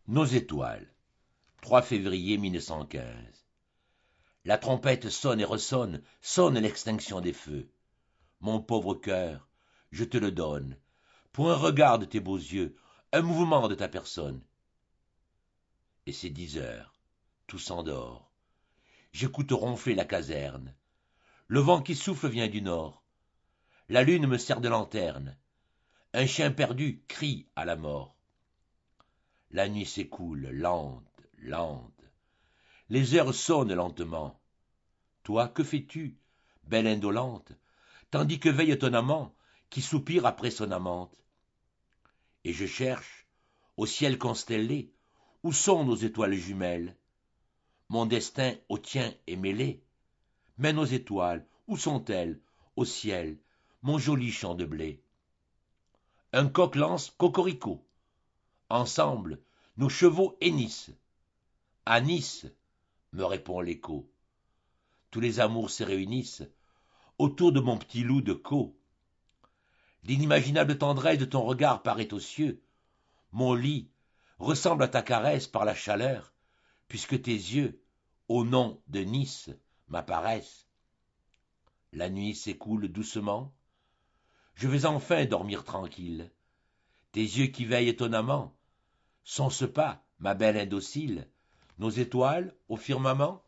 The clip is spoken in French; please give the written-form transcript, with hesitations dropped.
Nos étoiles, 3 février 1915. La trompette sonne et ressonne, sonne l'extinction des feux. Mon pauvre cœur, je te le donne, pour un regard de tes beaux yeux, un mouvement de ta personne. Et c'est 10 heures, tout s'endort. J'écoute ronfler la caserne. Le vent qui souffle vient du nord. La lune me sert de lanterne. Un chien perdu crie à la mort. La nuit s'écoule, lente, lente. Les heures sonnent lentement. Toi, que fais-tu, belle indolente, tandis que veille ton amant, qui soupire après son amante? Et je cherche, au ciel constellé, où sont nos étoiles jumelles? Mon destin au tien est mêlé. Mais nos étoiles, où sont-elles, au ciel, mon joli champ de blé? Un coq lance cocorico. Ensemble, nos chevaux hennissent. À Nice, me répond l'écho. Tous les amours se réunissent autour de mon petit loup de Caux. L'inimaginable tendresse de ton regard paraît aux cieux. Mon lit ressemble à ta caresse par la chaleur, puisque tes yeux, au nom de Nice, m'apparaissent. La nuit s'écoule doucement. Je vais enfin dormir tranquille. Tes yeux qui veillent étonnamment, sont-ce pas, ma belle indocile, nos étoiles au firmament?